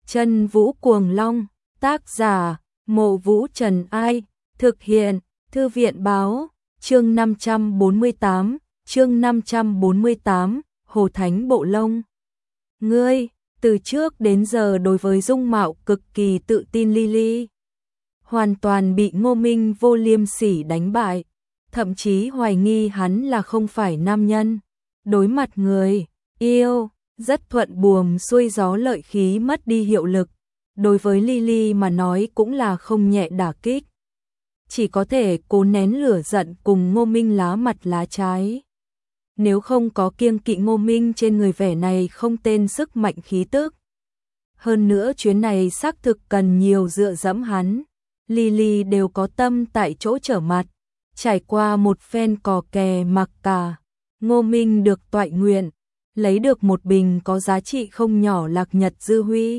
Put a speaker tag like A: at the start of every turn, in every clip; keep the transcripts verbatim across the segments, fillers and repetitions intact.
A: Chân Vũ Cuồng Long, tác giả, Mộ Vũ Trần Ai, thực hiện, Thư viện Báo, chương năm trăm bốn mươi tám, chương năm trăm bốn mươi tám, Hồ Thánh Bộ Lông. Ngươi, từ trước đến giờ đối với dung mạo cực kỳ tự tin Lily, hoàn toàn bị Ngô Minh vô liêm sỉ đánh bại, thậm chí hoài nghi hắn là không phải nam nhân. Đối mặt người yêu, rất thuận buồm xuôi gió lợi khí mất đi hiệu lực, đối với Lily mà nói cũng là không nhẹ đả kích. Chỉ có thể cố nén lửa giận cùng Ngô Minh lá mặt lá trái. Nếu không có kiêng kỵ Ngô Minh trên người vẻ này không tên sức mạnh khí tức. Hơn nữa chuyến này xác thực cần nhiều dựa dẫm hắn. Lily đều có tâm tại chỗ trở mặt. Trải qua một phen cò kè mặc cả, Ngô Minh được toại nguyện, lấy được một bình có giá trị không nhỏ lạc nhật dư huy.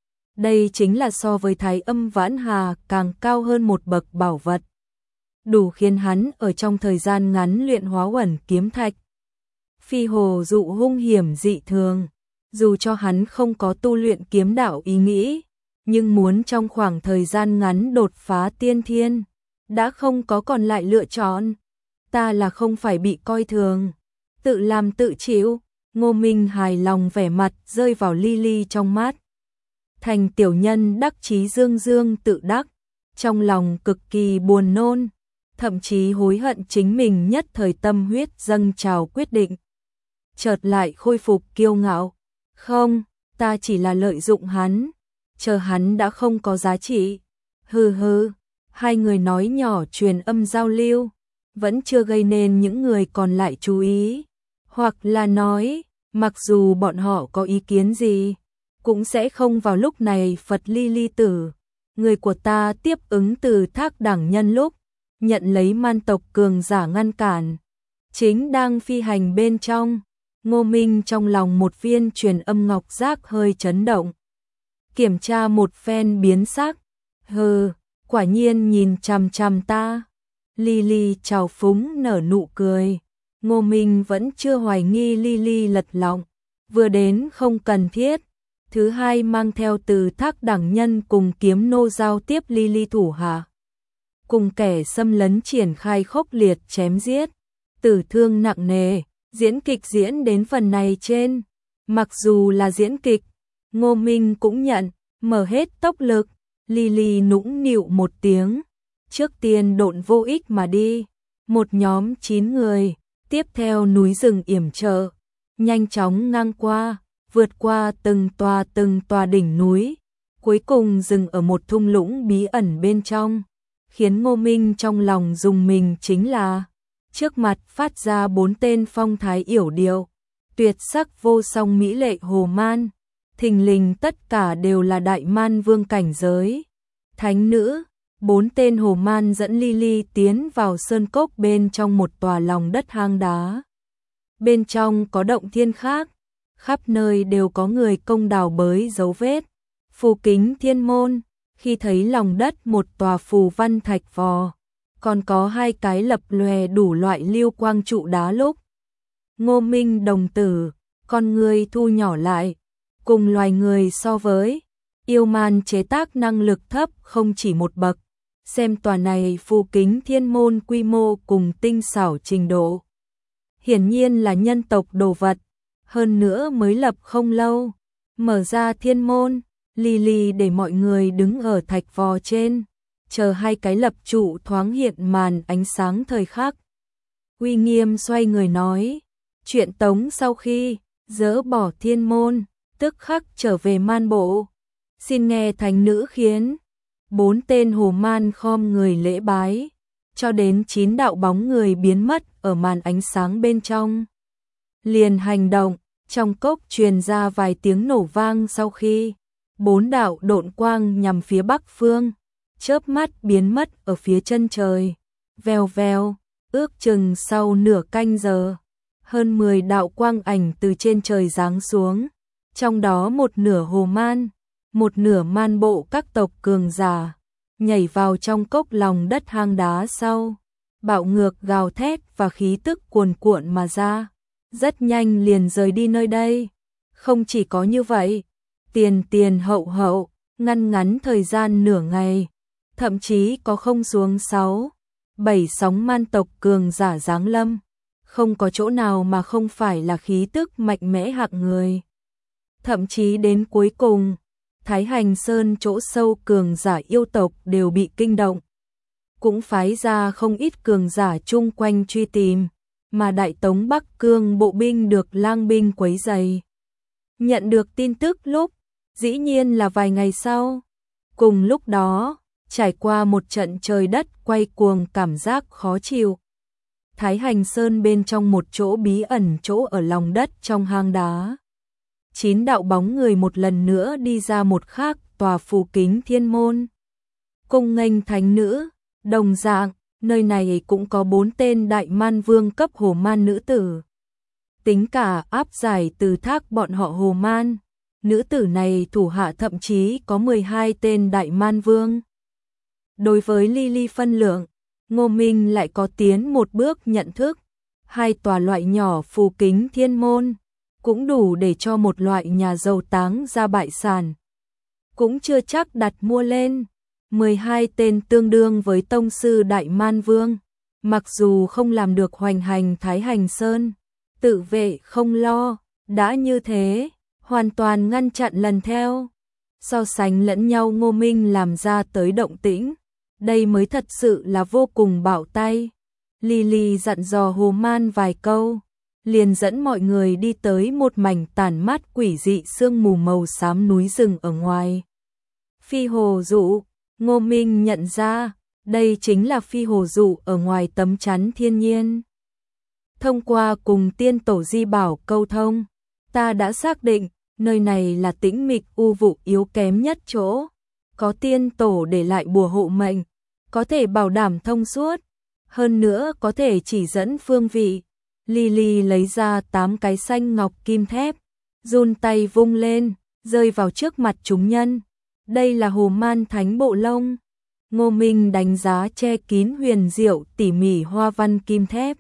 A: Đây chính là so với Thái Âm Vãn Hà càng cao hơn một bậc bảo vật. Đủ khiến hắn ở trong thời gian ngắn luyện hóa uẩn kiếm thạch. Phi hồ dụ hung hiểm dị thường, dù cho hắn không có tu luyện kiếm đạo ý nghĩ, nhưng muốn trong khoảng thời gian ngắn đột phá tiên thiên, đã không có còn lại lựa chọn. Ta là không phải bị coi thường, tự làm tự chịu. Ngô Minh hài lòng vẻ mặt rơi vào Lily trong mắt. Thành tiểu nhân đắc chí dương dương tự đắc, trong lòng cực kỳ buồn nôn, thậm chí hối hận chính mình nhất thời tâm huyết dâng trào quyết định. Chợt lại khôi phục kiêu ngạo. Không, ta chỉ là lợi dụng hắn, chờ hắn đã không có giá trị. Hừ hừ, hai người nói nhỏ truyền âm giao lưu, vẫn chưa gây nên những người còn lại chú ý. Hoặc là nói, mặc dù bọn họ có ý kiến gì, cũng sẽ không vào lúc này Phật Lily tử. Người của ta tiếp ứng từ thác đẳng nhân lúc, nhận lấy man tộc cường giả ngăn cản. Chính đang phi hành bên trong, Ngô Minh trong lòng một viên truyền âm ngọc giác hơi chấn động. Kiểm tra một phen biến sắc. Hừ, quả nhiên nhìn chằm chằm ta. Lily trào phúng nở nụ cười. Ngô Minh vẫn chưa hoài nghi Lily lật lọng, vừa đến không cần thiết. Thứ hai mang theo từ thác đẳng nhân cùng kiếm nô giao tiếp Lily thủ hạ. Cùng kẻ xâm lấn triển khai khốc liệt chém giết, tử thương nặng nề, diễn kịch diễn đến phần này trên. Mặc dù là diễn kịch, Ngô Minh cũng nhận, mở hết tốc lực. Lily nũng nịu một tiếng, trước tiên độn vô ích mà đi. Một nhóm chín người, tiếp theo núi rừng yểm trở, nhanh chóng ngang qua, vượt qua từng tòa từng tòa đỉnh núi, cuối cùng dừng ở một thung lũng bí ẩn bên trong. Khiến Ngô Minh trong lòng rùng mình chính là, trước mặt phát ra bốn tên phong thái yểu điệu, tuyệt sắc vô song mỹ lệ hồ man, thình lình tất cả đều là đại man vương cảnh giới. Thánh nữ, bốn tên hồ man dẫn Lily tiến vào sơn cốc bên trong một tòa lòng đất hang đá. Bên trong có động thiên khác, khắp nơi đều có người công đào bới dấu vết. Phù kính thiên môn, khi thấy lòng đất một tòa phù văn thạch vò, còn có hai cái lập lòe đủ loại lưu quang trụ đá lúc. Ngô Minh đồng tử, con người thu nhỏ lại, cùng loài người so với yêu man chế tác năng lực thấp không chỉ một bậc. Xem tòa này phù kính thiên môn quy mô cùng tinh xảo trình độ, hiển nhiên là nhân tộc đồ vật, hơn nữa mới lập không lâu. Mở ra thiên môn, Lily để mọi người đứng ở thạch vò trên, chờ hai cái lập trụ thoáng hiện màn ánh sáng thời khắc. Uy nghiêm xoay người nói, chuyện tống sau khi dỡ bỏ thiên môn, tức khắc trở về man bộ. Xin nghe thánh nữ khiến. Bốn tên hồ man khom người lễ bái, cho đến chín đạo bóng người biến mất ở màn ánh sáng bên trong. Liền hành động, trong cốc truyền ra vài tiếng nổ vang sau khi bốn đạo độn quang nhằm phía bắc phương, chớp mắt biến mất ở phía chân trời. Vèo vèo, ước chừng sau nửa canh giờ, hơn mười đạo quang ảnh từ trên trời giáng xuống, trong đó một nửa hồ man, một nửa man bộ các tộc cường giả, nhảy vào trong cốc lòng đất hang đá sau, bạo ngược gào thét và khí tức cuồn cuộn mà ra, rất nhanh liền rời đi nơi đây. Không chỉ có như vậy, tiền tiền hậu hậu, ngăn ngắn thời gian nửa ngày, thậm chí có không xuống sáu, bảy sóng man tộc cường giả giáng lâm, không có chỗ nào mà không phải là khí tức mạnh mẽ hạng người. Thậm chí đến cuối cùng, Thái Hành Sơn chỗ sâu cường giả yêu tộc đều bị kinh động, cũng phái ra không ít cường giả chung quanh truy tìm, mà Đại Tống Bắc Cương bộ binh được lang binh quấy rầy. Nhận được tin tức lúc, dĩ nhiên là vài ngày sau. Cùng lúc đó, trải qua một trận trời đất quay cuồng cảm giác khó chịu. Thái Hành Sơn bên trong một chỗ bí ẩn chỗ ở lòng đất trong hang đá. Chín đạo bóng người một lần nữa đi ra một khác tòa phù kính thiên môn. Cung nghênh thánh nữ, đồng dạng, nơi này cũng có bốn tên đại man vương cấp hồ man nữ tử. Tính cả áp giải từ thác bọn họ hồ man, nữ tử này thủ hạ thậm chí có mười hai tên đại man vương. Đối với Lily phân lượng, Ngô Minh lại có tiến một bước nhận thức, hai tòa loại nhỏ phù kính thiên môn, cũng đủ để cho một loại nhà giàu táng ra bại sản. Cũng chưa chắc đặt mua lên, mười hai tên tương đương với tông sư đại man vương, mặc dù không làm được hoành hành Thái Hành Sơn, tự vệ không lo, đã như thế, hoàn toàn ngăn chặn lần theo. So sánh lẫn nhau Ngô Minh làm ra tới động tĩnh, đây mới thật sự là vô cùng bạo tay. Lily dặn dò Hồ Man vài câu, liền dẫn mọi người đi tới một mảnh tàn mát quỷ dị sương mù màu xám núi rừng ở ngoài. Phi hồ dụ, Ngô Minh nhận ra, đây chính là phi hồ dụ ở ngoài tấm chắn thiên nhiên. Thông qua cùng tiên tổ di bảo câu thông, ta đã xác định, nơi này là tĩnh mịch u vụ yếu kém nhất chỗ. Có tiên tổ để lại bùa hộ mệnh, có thể bảo đảm thông suốt, hơn nữa có thể chỉ dẫn phương vị. Lily lấy ra tám cái xanh ngọc kim thép, run tay vung lên, rơi vào trước mặt chúng nhân. Đây là hồ man thánh bộ lông. Ngô Minh đánh giá che kín huyền diệu tỉ mỉ hoa văn kim thép.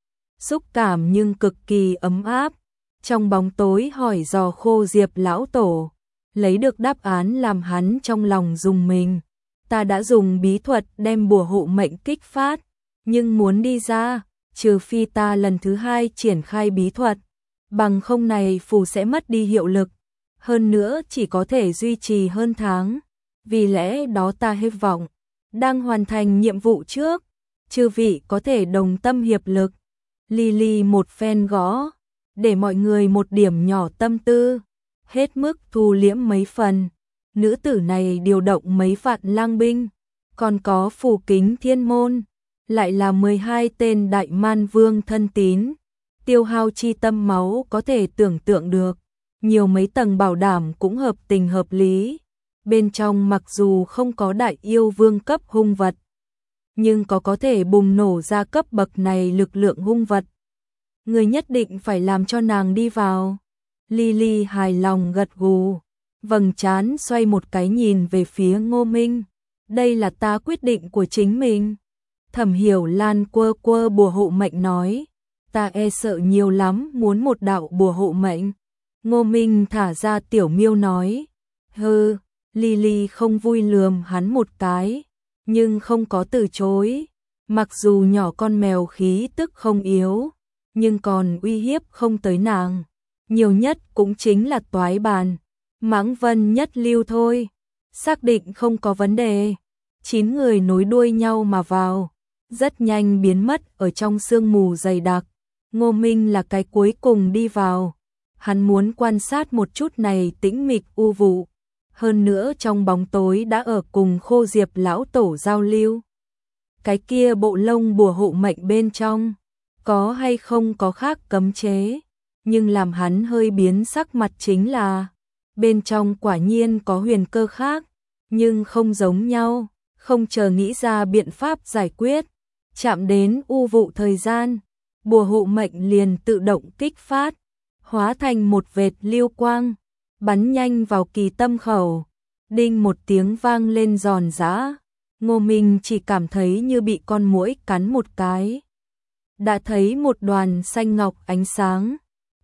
A: Xúc cảm nhưng cực kỳ ấm áp. Trong bóng tối hỏi dò Khô Diệp lão tổ, lấy được đáp án làm hắn trong lòng dùng mình. Ta đã dùng bí thuật đem bùa hộ mệnh kích phát, nhưng muốn đi ra, trừ phi ta lần thứ hai triển khai bí thuật, bằng không này phù sẽ mất đi hiệu lực, hơn nữa chỉ có thể duy trì hơn tháng. Vì lẽ đó ta hy vọng, đang hoàn thành nhiệm vụ trước, chư vị có thể đồng tâm hiệp lực. Lily một phen gõ, để mọi người một điểm nhỏ tâm tư, hết mức thu liễm mấy phần. Nữ tử này điều động mấy vạn lang binh, còn có phù kính thiên môn, lại là mười hai tên đại man vương thân tín, tiêu hao chi tâm máu có thể tưởng tượng được, nhiều mấy tầng bảo đảm cũng hợp tình hợp lý. Bên trong mặc dù không có đại yêu vương cấp hung vật, nhưng có có thể bùng nổ ra cấp bậc này lực lượng hung vật. Người nhất định phải làm cho nàng đi vào. Lily hài lòng gật gù, vầng trán xoay một cái nhìn về phía Ngô Minh. Đây là ta quyết định của chính mình. Thẩm Hiểu Lan quơ quơ bùa hộ mệnh nói, ta e sợ nhiều lắm muốn một đạo bùa hộ mệnh. Ngô Minh thả ra tiểu miêu nói, hừ. Lily không vui lườm hắn một cái, nhưng không có từ chối. Mặc dù nhỏ con mèo khí tức không yếu, nhưng còn uy hiếp không tới nàng, nhiều nhất cũng chính là toái bàn, mãng vân nhất lưu thôi. Xác định không có vấn đề, chín người nối đuôi nhau mà vào, rất nhanh biến mất ở trong sương mù dày đặc. Ngô Minh là cái cuối cùng đi vào, hắn muốn quan sát một chút này tĩnh mịch u vụ, hơn nữa trong bóng tối đã ở cùng Khô Diệp lão tổ giao lưu. Cái kia bộ lông bùa hộ mệnh bên trong, có hay không có khác cấm chế, nhưng làm hắn hơi biến sắc mặt chính là, bên trong quả nhiên có huyền cơ khác, nhưng không giống nhau, không chờ nghĩ ra biện pháp giải quyết. Chạm đến u vụ thời gian, bùa hộ mệnh liền tự động kích phát, hóa thành một vệt lưu quang, bắn nhanh vào kỳ tâm khẩu. Đinh một tiếng vang lên giòn giã, Ngô Minh chỉ cảm thấy như bị con muỗi cắn một cái. Đã thấy một đoàn xanh ngọc ánh sáng,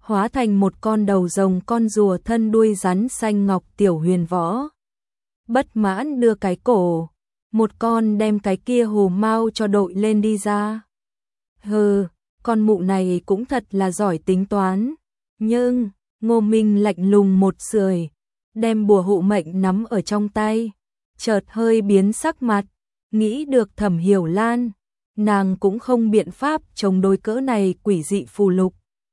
A: hóa thành một con đầu rồng con rùa thân đuôi rắn xanh ngọc. Tiểu Huyền Võ bất mãn đưa cái cổ, một con đem cái kia hồ mau cho đội lên đi ra. Hừ, con mụ này cũng thật là giỏi tính toán. Nhưng, Ngô Minh lạnh lùng một sưởi, đem bùa hộ mệnh nắm ở trong tay, chợt hơi biến sắc mặt, nghĩ được Thẩm Hiểu Lan, nàng cũng không biện pháp chống đối cỡ này quỷ dị phù lục.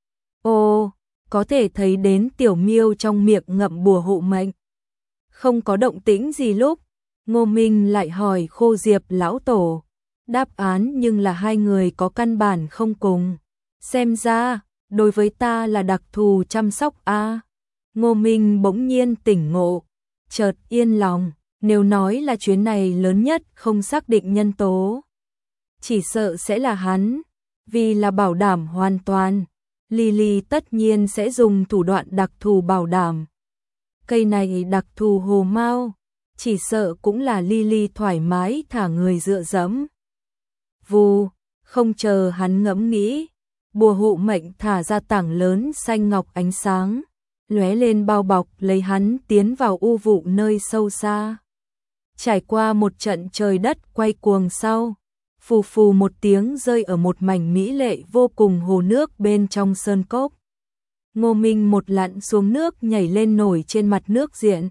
A: Ô, có thể thấy đến tiểu miêu trong miệng ngậm bùa hộ mệnh. Không có động tĩnh gì lúc, Ngô Minh lại hỏi Khô Diệp lão tổ. Đáp án nhưng là hai người có căn bản không cùng. Xem ra, đối với ta là đặc thù chăm sóc a. À. Ngô Minh bỗng nhiên tỉnh ngộ, chợt yên lòng, nếu nói là chuyến này lớn nhất không xác định nhân tố, chỉ sợ sẽ là hắn, vì là bảo đảm hoàn toàn, Lily tất nhiên sẽ dùng thủ đoạn đặc thù bảo đảm. Cây này đặc thù hồ mau, chỉ sợ cũng là Lily thoải mái thả người dựa dẫm. Vù, không chờ hắn ngẫm nghĩ, bùa hộ mệnh thả ra tảng lớn xanh ngọc ánh sáng, lóe lên bao bọc lấy hắn tiến vào u vụ nơi sâu xa. Trải qua một trận trời đất quay cuồng sau, phù phù một tiếng rơi ở một mảnh mỹ lệ vô cùng hồ nước bên trong sơn cốc. Ngô Minh một lặn xuống nước nhảy lên nổi trên mặt nước diện.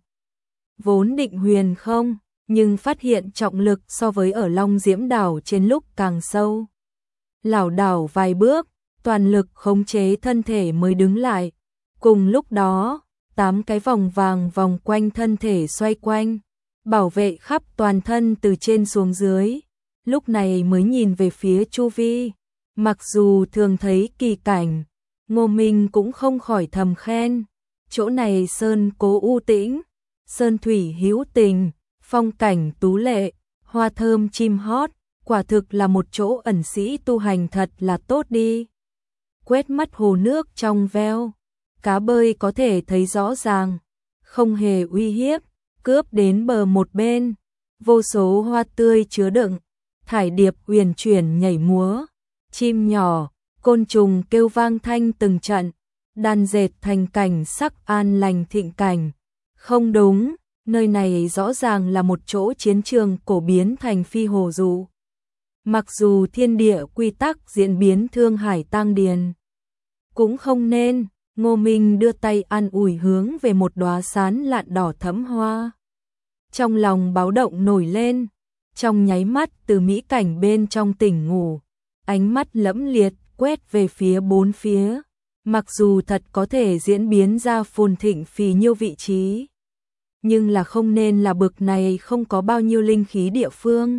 A: Vốn định huyền không, nhưng phát hiện trọng lực so với ở Long Diễm đảo trên lúc càng sâu. Lảo đảo vài bước, toàn lực khống chế thân thể mới đứng lại. Cùng lúc đó, tám cái vòng vàng vòng quanh thân thể xoay quanh, bảo vệ khắp toàn thân từ trên xuống dưới. Lúc này mới nhìn về phía chu vi. Mặc dù thường thấy kỳ cảnh, Ngô Minh cũng không khỏi thầm khen. Chỗ này sơn cố u tĩnh, sơn thủy hữu tình, phong cảnh tú lệ, hoa thơm chim hót, quả thực là một chỗ ẩn sĩ tu hành thật là tốt đi. Quét mắt hồ nước trong veo, cá bơi có thể thấy rõ ràng, không hề uy hiếp, cướp đến bờ một bên, vô số hoa tươi chứa đựng, thải điệp uyển chuyển nhảy múa, chim nhỏ, côn trùng kêu vang thanh từng trận, đan dệt thành cảnh sắc an lành thịnh cảnh. Không đúng, nơi này rõ ràng là một chỗ chiến trường cổ biến thành phi hồ dụ. Mặc dù thiên địa quy tắc diễn biến thương hải tang điền, cũng không nên. Ngô Minh đưa tay an ủi hướng về một đóa sán lạn đỏ thẫm hoa. Trong lòng báo động nổi lên, trong nháy mắt từ mỹ cảnh bên trong tỉnh ngủ, ánh mắt lẫm liệt quét về phía bốn phía. Mặc dù thật có thể diễn biến ra phồn thịnh phì nhiêu vị trí, nhưng là không nên là bực này không có bao nhiêu linh khí địa phương.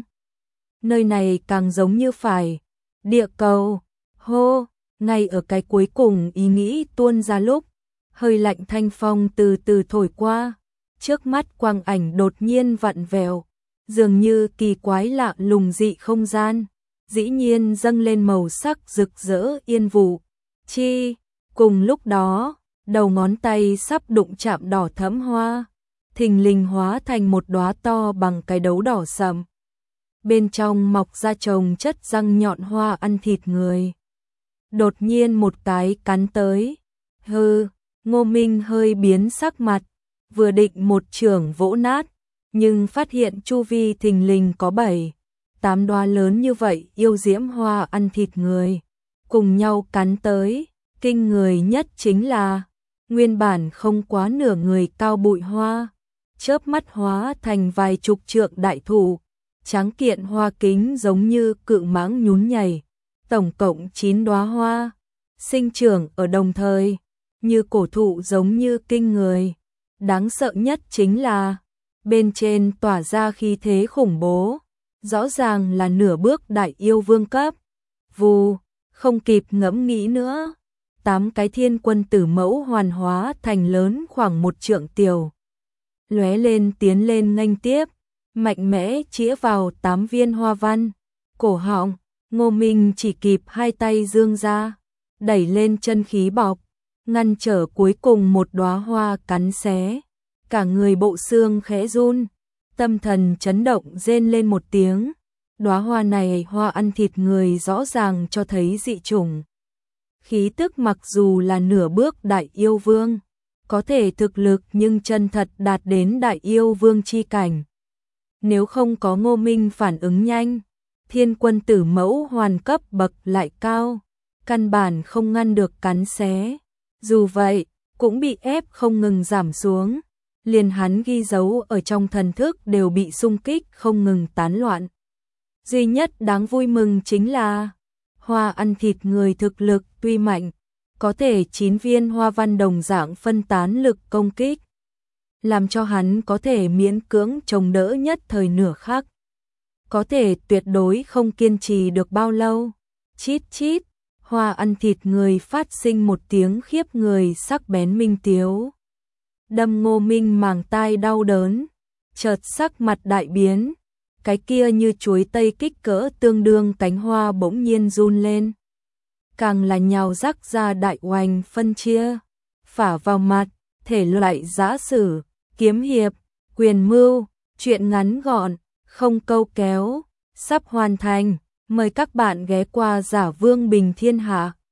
A: Nơi này càng giống như phải địa cầu. Hô, ngay ở cái cuối cùng ý nghĩ tuôn ra lúc, hơi lạnh thanh phong từ từ thổi qua, trước mắt quang ảnh đột nhiên vặn vẹo, dường như kỳ quái lạ lùng dị không gian, dĩ nhiên dâng lên màu sắc rực rỡ yên vụ. Chi, cùng lúc đó, đầu ngón tay sắp đụng chạm đỏ thẫm hoa, thình lình hóa thành một đóa to bằng cái đấu đỏ sậm. Bên trong mọc ra chồng chất răng nhọn hoa ăn thịt người. Đột nhiên một cái cắn tới. Hừ, Ngô Minh hơi biến sắc mặt, vừa định một chưởng vỗ nát, nhưng phát hiện chu vi thình lình có bảy, tám đóa lớn như vậy yêu diễm hoa ăn thịt người, cùng nhau cắn tới. Kinh người nhất chính là, nguyên bản không quá nửa người cao bụi hoa, chớp mắt hóa thành vài chục trượng đại thụ, tráng kiện hoa kính giống như cự mãng nhún nhảy, tổng cộng chín đóa hoa, sinh trưởng ở đồng thời, như cổ thụ giống như kinh người. Đáng sợ nhất chính là, bên trên tỏa ra khí thế khủng bố, rõ ràng là nửa bước đại yêu vương cấp. Vù, không kịp ngẫm nghĩ nữa, tám cái thiên quân tử mẫu hoàn hóa thành lớn khoảng một trượng tiểu, lóe lên tiến lên nghênh tiếp, mạnh mẽ chĩa vào tám viên hoa văn. Cổ họng, Ngô Minh chỉ kịp hai tay dương ra, đẩy lên chân khí bọc, ngăn trở cuối cùng một đóa hoa cắn xé. Cả người bộ xương khẽ run, tâm thần chấn động rên lên một tiếng. Đóa hoa này hoa ăn thịt người rõ ràng cho thấy dị chủng. khí tức mặc dù là nửa bước đại yêu vương, có thể thực lực nhưng chân thật đạt đến đại yêu vương chi cảnh. Nếu không có Ngô Minh phản ứng nhanh, Thiên Quân Tử Mẫu hoàn cấp bậc lại cao, căn bản không ngăn được cắn xé. Dù vậy, cũng bị ép không ngừng giảm xuống, liền hắn ghi dấu ở trong thần thức đều bị xung kích không ngừng tán loạn. Duy nhất đáng vui mừng chính là hoa ăn thịt người thực lực tuy mạnh, có thể chín viên hoa văn đồng dạng phân tán lực công kích, làm cho hắn có thể miễn cưỡng chống đỡ nhất thời nửa khắc. Có thể tuyệt đối không kiên trì được bao lâu. Chít chít, hoa ăn thịt người phát sinh một tiếng khiếp người sắc bén minh tiếu. Đâm Ngô Minh màng tai đau đớn, chợt sắc mặt đại biến, cái kia như chuối tây kích cỡ tương đương cánh hoa bỗng nhiên run lên. Càng là nhào rắc ra đại oanh phân chia, phả vào mặt, thể loại giã sử, kiếm hiệp, quyền mưu, truyện ngắn gọn, không câu kéo, sắp hoàn thành. Mời các bạn ghé qua Giả Vương Bình Thiên Hạ.